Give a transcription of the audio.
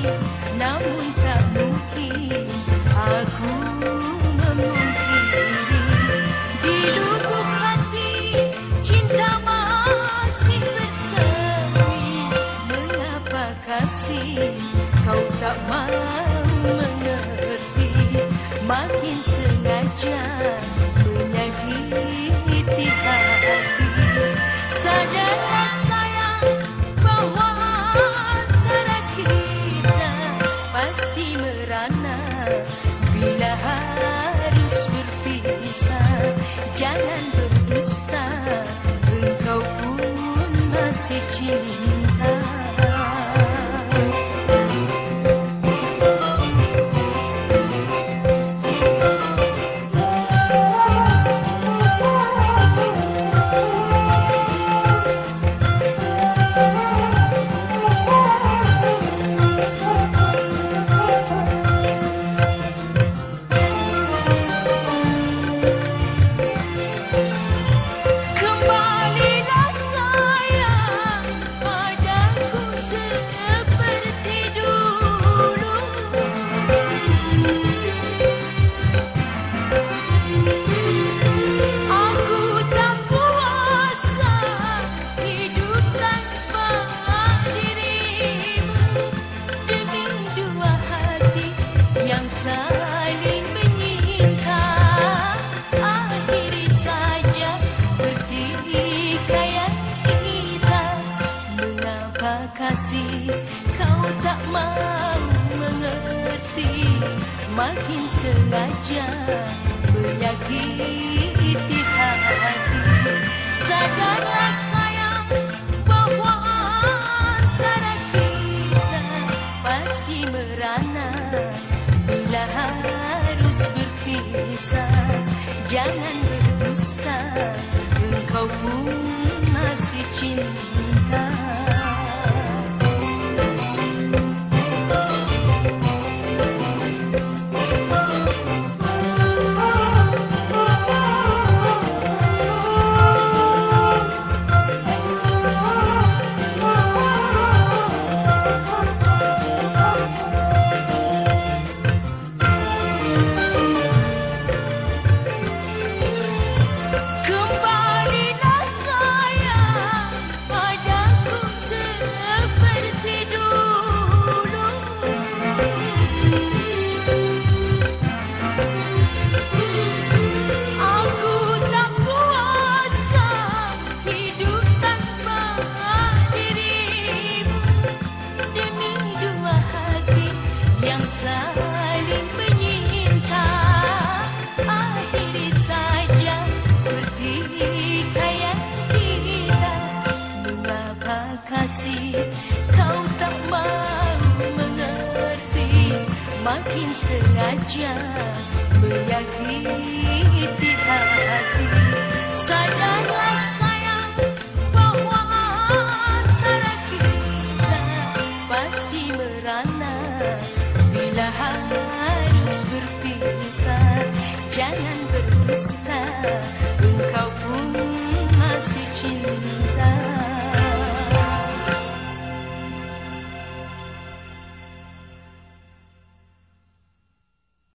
namun tak mungkin aku memungkiri di lubuk hati cinta masih bersemi. Mengapa kasih kau tak mau mengerti, makin sengaja menyakiti hati. Sadarlah sayang bahwa antara kita pasti merana bila harus berpisah. Jangan berdusta, engkau pun masih cinta. Kasih kau tak mau mengerti, makin sengaja menyakiti hati. Sadarlah sayang bahwa antara kita pasti merana bila harus berpisah. Jangan berdusta, engkau pun masih cinta. Saling menyinta, akhiri saja pertikaian kita. Mengapa kasih kau tak mau mengerti, makin sengaja menyakiti hati. Sadarlah